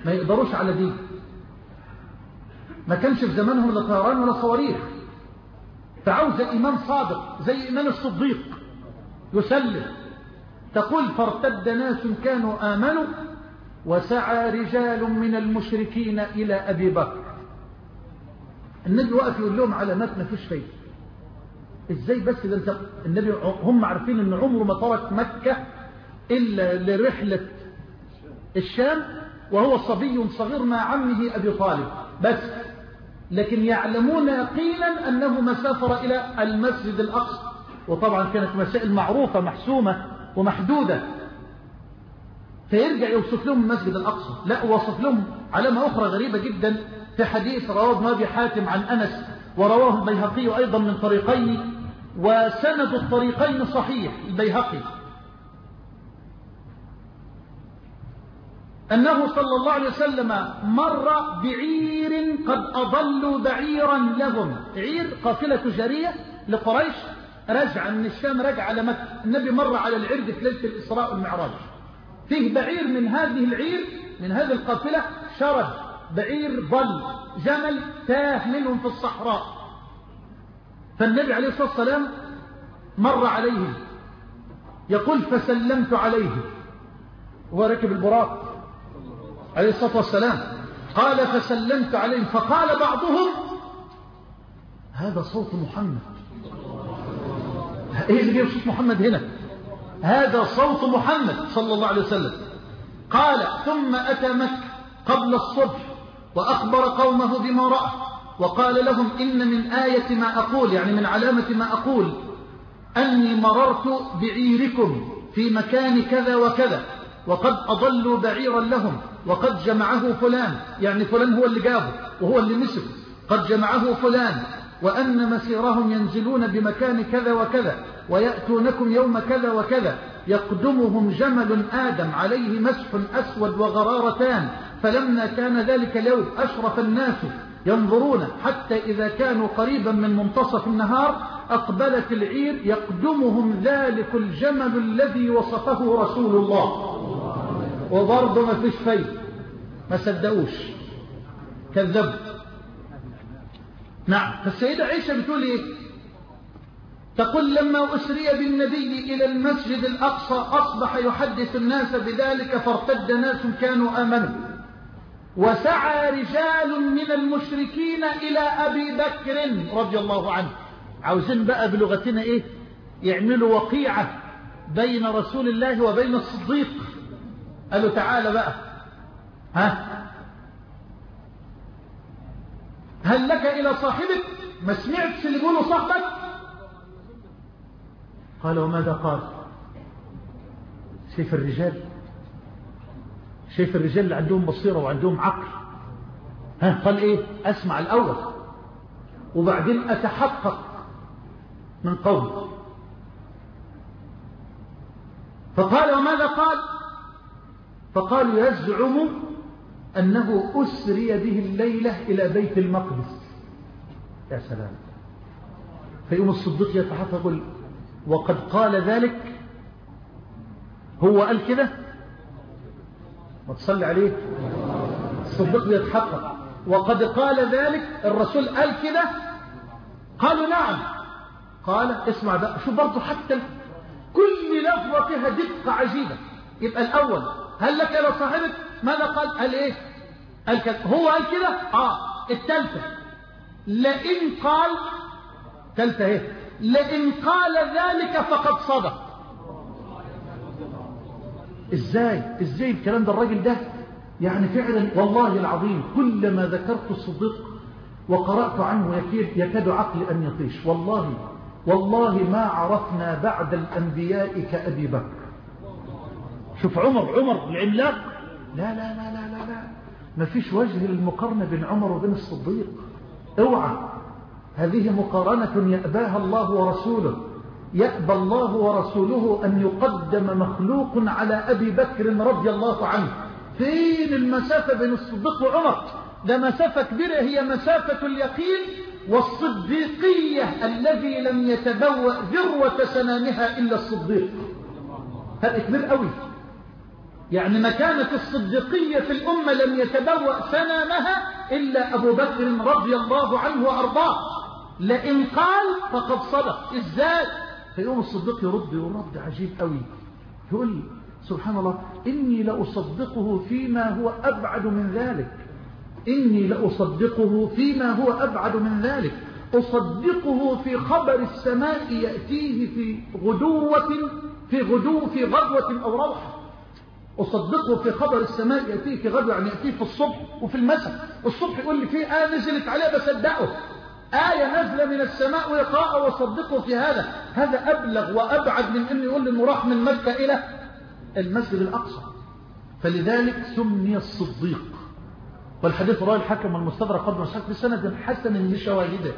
ما يقدروش على دي. ما كانش في زمانهم لا طيران ولا صواريخ، فعاوز إيمان صادق زي إيمان الصديق يسلم. تقول فارتد ناس كانوا آمنوا وسعى رجال من المشركين إلى أبي بكر. النبي وقف يقول لهم علامات ما فيش فايدة. ازاي بس ده انت النبي هم عارفين ان عمره ما ترك مكة إلا لرحلة الشام وهو صبي صغير مع عمه أبي طالب بس، لكن يعلمون يقينا أنه ما سافر إلى المسجد الأقصى، وطبعا كانت مسائل معروفة محسومة ومحدودة. فيرجع يوصف لهم المسجد الأقصى، لا وصف لهم علامة أخرى غريبة جدا في حديث رواه ابن أبي حاتم عن أنس ورواه البيهقي أيضا من طريقين، وسند الطريقين صحيح البيهقي، أنه صلى الله عليه وسلم مر بعير قد أضلوا بعيرا لهم، عير قافلة تجارية لقريش رجع من الشام رجع على مكة. النبي مر على العير في ليلة الإسراء والمعراج، فيه بعير من هذه العير من هذه القافلة شرد، بعير ضل، جمل تاه منهم في الصحراء. فالنبي عليه الصلاة والسلام مر عليه يقول فسلمت عليه وهو راكب البراق عليه الصلاة والسلام، قال فسلمت عليه فقال بعضهم هذا صوت محمد. ايه اللي جاي صوت محمد هنا؟ هذا صوت محمد صلى الله عليه وسلم. قال ثم أتى مكة قبل الصبح وأخبر قومه بما رأى وقال لهم إن من آية ما أقول، يعني من علامة ما أقول، أني مررت بعيركم في مكان كذا وكذا وقد أضلوا بعيرا لهم وقد جمعه فلان، يعني فلان هو اللي جابه وهو اللي مسك، قد جمعه فلان، وأن مسيرهم ينزلون بمكان كذا وكذا ويأتونكم يوم كذا وكذا يقدمهم جمل آدم عليه مسح أسود وغرارتان، فلما كان ذلك اليوم أشرف الناس ينظرون حتى إذا كانوا قريبا من منتصف النهار أقبلت العير يقدمهم ذلك الجمل الذي وصفه رسول الله. وبرضه ما فيش فايدة، ما صدقوش، كذبوا. نعم. فالسيدة عائشة بتقول ايه؟ تقول لما أسري بالنبي إلى المسجد الأقصى أصبح يحدث الناس بذلك فارتد ناس كانوا آمنوا وسعى رجال من المشركين إلى أبي بكر رضي الله عنه. عاوزين بقى بلغتنا ايه؟ يعملوا وقيعة بين رسول الله وبين الصديق. قالوا تعالى بقى، ها هل لك إلى صاحبك؟ ما سمعتش اللي يقولوا صاحبك؟ قال وماذا قال؟ شايف الرجال، شايف الرجال اللي عندهم بصيرة وعندهم عقل. ها قال ايه؟ اسمع الأول وبعدين أتحقق من قول. فقال وماذا قال؟ فقالوا يزعم أنه أسري به الليلة إلى بيت المقدس. يا سلام. فيقوم الصديق يتحقق يقول وقد قال ذلك، هو قال كده؟ ما تصلي عليه. الصديق يتحقق وقد قال ذلك، الرسول قال كده؟ قالوا نعم. قال اسمع بقى، شو برضه حتى كل لفظة فيها دقة عجيبة. يبقى الأول هل لك إلى صاحبك؟ ماذا قال؟ قال إيه؟ قال كده. هو قال كده؟ آه. الثالثة لئن قال، ثالثة ايه؟ لئن قال ذلك فقد صدق. ازاي ازاي الكلام ده؟ الراجل ده يعني فعلا والله العظيم كلما ذكرت الصديق وقرأت عنه يكاد يكاد عقلي أن يطيش. والله والله ما عرفنا بعد الأنبياء كأبي بكر. شوف عمر، عمر العملاق، لا لا لا لا لا, لا. ما فيش وجه للمقارنة بين عمر وبين الصديق. اوعى، هذه مقارنة يأباها الله ورسوله. يأبى الله ورسوله أن يقدم مخلوق على أبي بكر رضي الله عنه. فين المسافة بين الصديق وعمر؟ ده مسافة كبيرة، هي مسافة اليقين والصديقية الذي لم يتبوأ ذروة سنامها إلا الصديق. هذا كبير قوي. يعني مكانة الصديقية في الأمة لم يتبوأ سنامها إلا أبو بكر رضي الله عنه وأرضاه. لئن قال فقد صدق. إزاي؟ فيوم الصديق يرد يرد عجيب قوي، يقول سبحان الله إني لأصدقه فيما هو أبعد من ذلك، إني لأصدقه فيما هو أبعد من ذلك، أصدقه في خبر السماء يأتيه في غدوة في غدو في غدوة أو روحة. أصدقه في خبر السماء يأتيه في غدوة، يعني يأتيه في الصبح وفي المساء. الصبح يقول لي في آية نزلت عليه بصدقه، آية نزل من السماء ويقرأه وصدقه في هذا. هذا أبلغ وأبعد من أن يقول إنه راح من مكة إلى المسجد الأقصى. فلذلك سمي الصديق. والحديث رواه الحاكم والمستدرك قد وصححه بسند حسن لشواهده.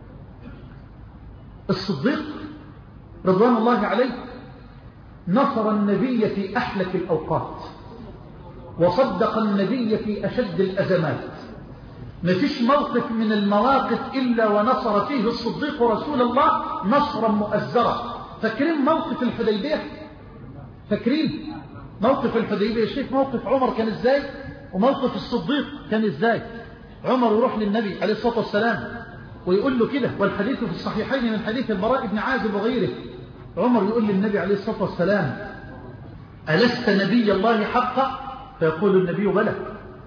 الصديق رضوان الله عليه نصر النبي في أحلك الأوقات، وصدق النبي في أشد الأزمات. ما فيش موقف من المواقف إلا ونصر فيه الصديق رسول الله نصرا مؤزرا. فاكرين موقف الحديبية؟ فاكرين موقف الحديبية؟ شوف موقف عمر كان إزاي وموقف الصديق كان إزاي. عمر يروح للنبي عليه الصلاة والسلام ويقول له كده، والحديث في الصحيحين من حديث البراء بن عازب وغيره. عمر يقول للنبي عليه الصلاة والسلام ألست نبي الله حقا؟ فيقول النبي بلى.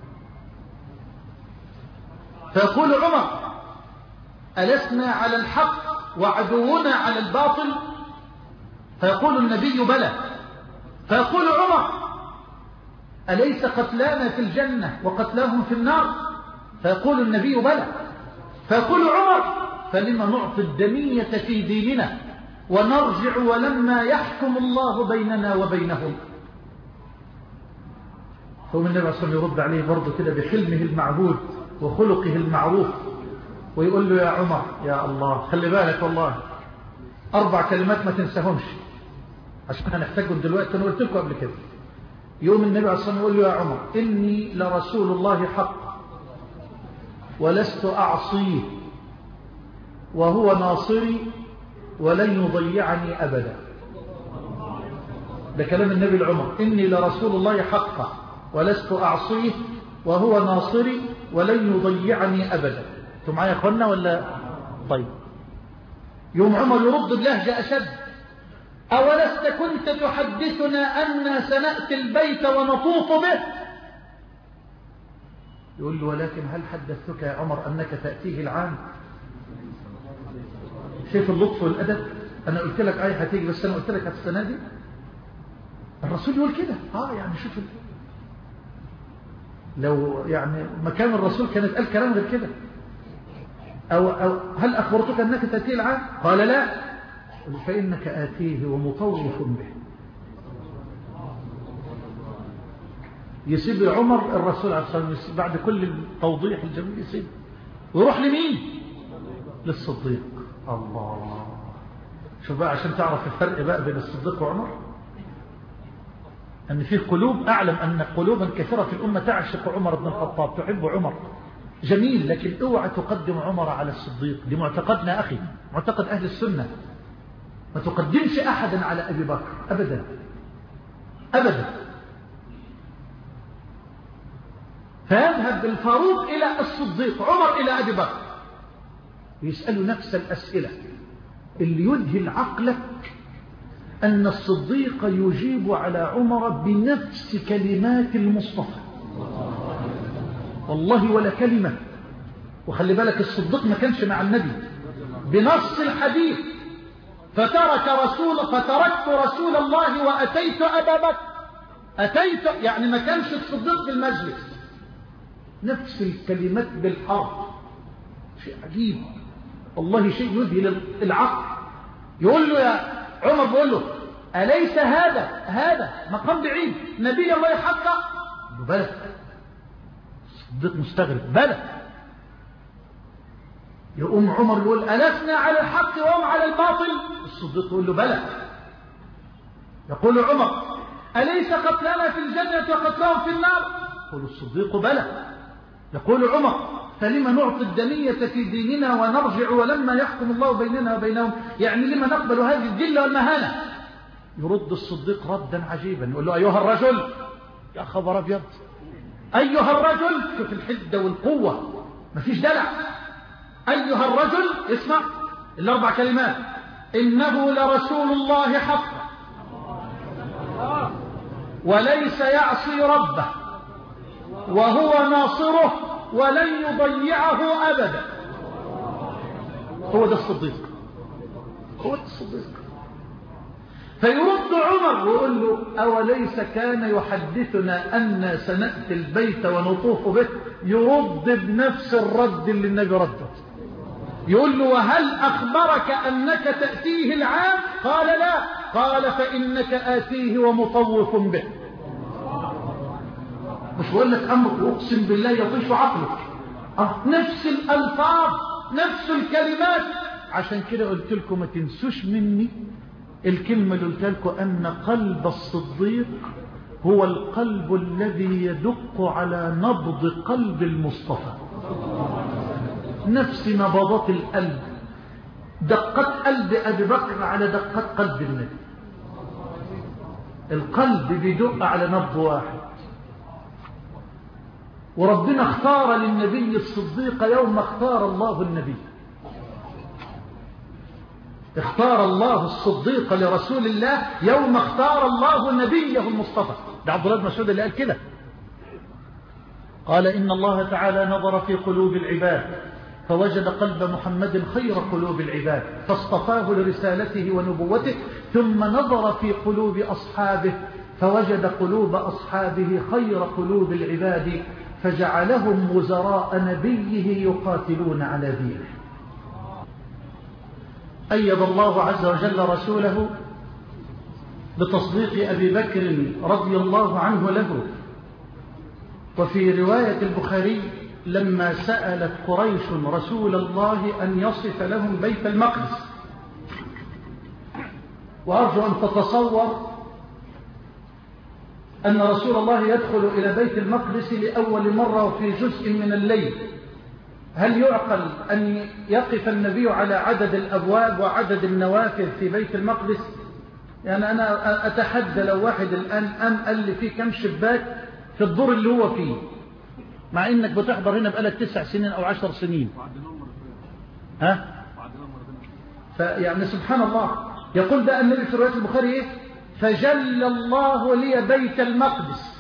فيقول عمر ألسنا على الحق وعدونا على الباطل؟ فيقول النبي بلى. فيقول عمر أليس قتلانا في الجنة وقتلاهم في النار؟ فيقول النبي بلى. فيقول عمر فلما نعطي الدنية في ديننا ونرجع ولما يحكم الله بيننا وبينهم؟ ثم النبي صلى الله عليه وسلم يرد عليه برضه كده بحلمه المعبود وخلقه المعروف ويقول له يا عمر يا الله خلي بالك والله أربع كلمات ما تنساهمش عشان هنحتاجهم دلوقتي. أنا قلت لكم قبل كده. يوم النبي عليه الصلاة والسلام يقول له يا عمر إني لرسول الله حق ولست أعصيه وهو ناصري ولن يضيعني أبدا. ده كلام النبي لعمر، إني لرسول الله حق ولست أعصيه وهو ناصري ولن يضيعني أبدا. أنتم معايا يا أخوانا ولا؟ طيب. يوم عمر يرد بلهجة أشد أولست كنت تحدثنا أن سنأتي البيت ونطوف به؟ يقول له ولكن هل حدثتك يا عمر أنك تأتيه العام؟ شايف اللطف والأدب؟ أنا قلت لك آية هتيجي بس أنا قلت لك السنة دي. الرسول يقول كده آه يعني شوف لو يعني مكان الرسول كان اتقال كلام غير كده. أو, أو هل أخبرتك أنك تأتيه العام؟ قال لا. فإنك آتيه ومطوف به. يسيب عمر الرسول عليه الصلاة والسلام بعد كل التوضيح الجميل يسيب ويروح لمين؟ للصديق. الله. شوف بقى عشان تعرف الفرق بقى بين الصديق وعمر، أن فيه قلوب، أعلم أن قلوبا كثيرة في الأمة تعشق عمر بن الخطاب تحب عمر جميل، لكن اوعى تقدم عمر على الصديق. دي معتقدنا أخي، معتقد أهل السنة. ما تقدمش أحدا على أبي بكر أبدا أبدا. فيذهب الفاروق إلى الصديق، عمر إلى أبي بكر، يسألوا نفس الأسئلة اللي يذهل عقلك أن الصديق يجيب على عمر بنفس كلمات المصطفى والله ولا كلمة. وخلي بالك الصديق ما كانش مع النبي بنص الحديث فترك رسول فتركت رسول الله وأتيت أبا بكر. أتيت يعني ما كانش الصديق في المجلس، نفس الكلمات بالحرف. شيء عجيب والله، شيء يذهل العقل. يقول له يا عمر، بيقول له أليس هذا هذا مقام بعيد نبي الله حقا؟ بلى. الصديق مستغرب بلى. يقوم عمر يقول ألسنا على الحق وهم على الباطل؟ الصديق يقول له بلى. يقول عمر أليس قتلنا في الجنة وقتلهم في النار؟ يقول الصديق بلى. يقول عمر فلما نعطي الدنية في ديننا ونرجع ولما يحكم الله بيننا وبينهم؟ يعني لما نقبل هذه الذلة والمهانة؟ يرد الصديق ردا عجيبا يقول له أيها الرجل يا خبر أبيض، أيها الرجل، شوف الحدة والقوة، مفيش دلع. أيها الرجل، اسمع الأربع كلمات: إنه لرسول الله حقا وليس يعصي ربه وهو ناصره ولن يضيعه أبدا. هو ده الصديق، هو ده الصديق. فيرد عمر ويقول له: أوليس كان يحدثنا أن سنأتي البيت ونطوف به؟ يرد بنفس الرد اللي النبي رده. يقول له: وهل أخبرك أنك تأتيه العام؟ قال: لا. قال: فإنك آتيه ومطوف به. مش بقول لك أمر أقسم بالله يطيش عقلك، أه نفس الألفاظ نفس الكلمات. عشان كده قلت لكم ما تنسوش مني الكلمة اللي قلت لكم، أن قلب الصديق هو القلب الذي يدق على نبض قلب المصطفى، نفس نبضات القلب، دقات قلب أبي بكر على دقات قلب النبي. القلب بيدق على نبض واحد. وربنا اختار للنبي الصديق يوم اختار الله النبي. اختار الله الصديق لرسول الله يوم اختار الله نبيه المصطفى. ده عبد الله بن مسعود اللي قال كده، قال: إن الله تعالى نظر في قلوب العباد فوجد قلب محمد خير قلوب العباد فاصطفاه لرسالته ونبوته، ثم نظر في قلوب أصحابه فوجد قلوب أصحابه خير قلوب العباد فجعلهم وزراء نبيه يقاتلون على دينه. أيد الله عز وجل رسوله بتصديق أبي بكر رضي الله عنه له. وفي رواية البخاري: لما سألت قريش رسول الله أن يصف لهم بيت المقدس، وأرجو أن تتصور أن رسول الله يدخل إلى بيت المقدس لأول مرة في جزء من الليل، هل يعقل أن يقف النبي على عدد الأبواب وعدد النوافذ في بيت المقدس؟ يعني أنا أتحدى لو واحد الآن أم قال لي فيه كم شباك في الدور اللي هو فيه، مع إنك بتحضر هنا بقالك تسع سنين أو عشر سنين، ها؟ فيعني سبحان الله. يقول ده النبي في رواية البخاري إيه؟ فجل الله لي بيت المقدس.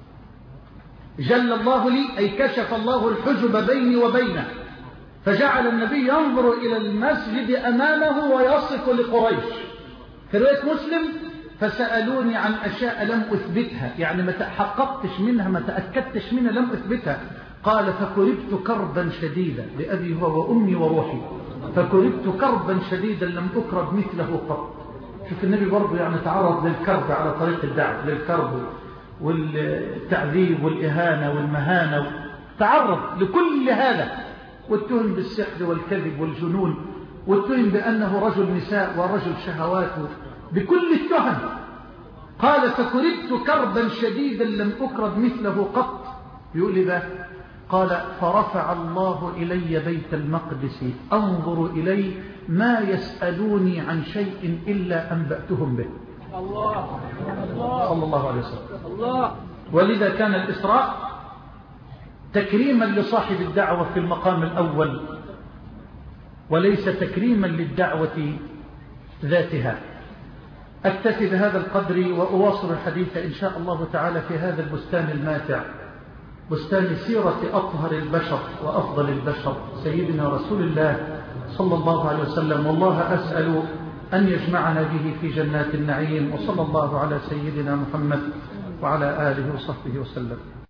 جل الله لي أي كشف الله الحجب بيني وبينه، فجعل النبي ينظر إلى المسجد أمامه ويصف لقريش. في رواية مسلم: فسألوني عن أشياء لم أثبتها، يعني ما تحققتش منها ما تأكدتش منها لم أثبتها. قال: فكربت كربا شديدا لأبي هو وأمي وروحي، فكربت كربا شديدا لم أكرب مثله قط. شوف النبي برضه يعني تعرض للكرب على طريق الدعوة، للكرب والتعذيب والإهانة والمهانة، تعرض لكل هذا، واتهم بالسحر والكذب والجنون، واتهم بأنه رجل نساء ورجل شهواته، بكل التهم. قال: فكربت كربا شديدا لم أكرب مثله قط. يقول لي بقى، قال: فرفع الله إلي بيت المقدس أنظر إليه ما يسألوني عن شيء إلا أنبأتهم به. الله صلى الله عليه وسلم. الله. ولذا كان الإسراء تكريما لصاحب الدعوة في المقام الأول، وليس تكريما للدعوة ذاتها. أكتفي بهذا القدر وأواصل الحديث إن شاء الله تعالى في هذا البستان الماتع، بستان سيرة أطهر البشر وأفضل البشر سيدنا رسول الله صلى الله عليه وسلم. والله أسأل أن يجمعنا به في جنات النعيم. وصلى الله على سيدنا محمد وعلى آله وصحبه وسلم.